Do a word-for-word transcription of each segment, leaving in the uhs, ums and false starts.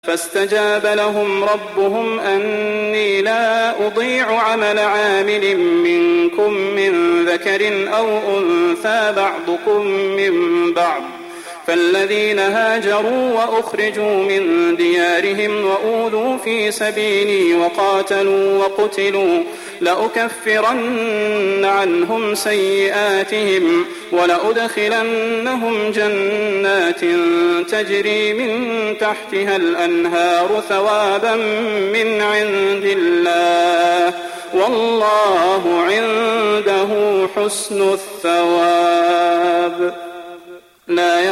فاستجاب لهم ربهم أني لا أضيع عمل عامل منكم من ذكر أو أنثى بعضكم من بعض فالذين هاجروا وأخرجوا من ديارهم وأوذوا في سبيلي وقاتلوا وقتلوا لأكفرن عنهم سيئاتهم ولأدخلنهم جنات تجري من تحتها الأنهار ثوابا من عند الله والله عنده حسن الثواب. لا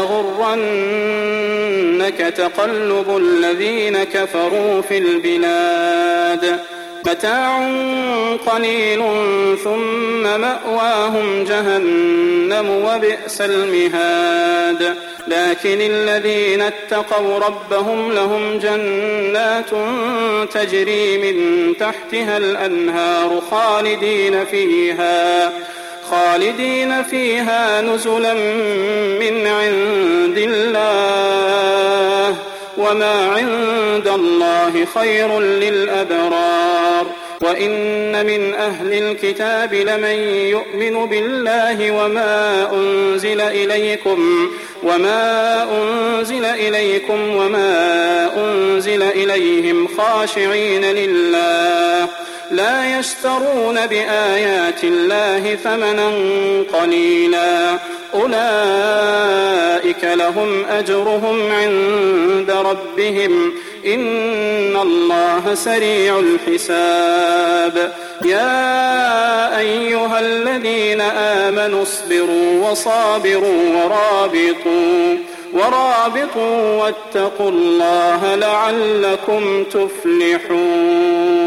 يغرنك تقلب الذين كفروا في البلاد متاع قليل ثم مأواهم جهنم وبئس المهاد. لكن الذين اتقوا ربهم لهم جنات تجري من تحتها الأنهار خالدين فيها خالدين فيها نزلا من عند الله وما عند الله خير للأبرار. وإن من أهل الكتاب لمن يؤمن بالله وما أنزل إليكم وما أنزل إليكم وما أنزل إليهم خاشعين لله لا يشترون بآيات الله ثمنا قليلا أولئك لهم أجرهم عند ربهم إن الله سريع الحساب. يا أيها الذين آمنوا اصبروا وصابروا ورابطوا ورابطوا واتقوا الله لعلكم تفلحون.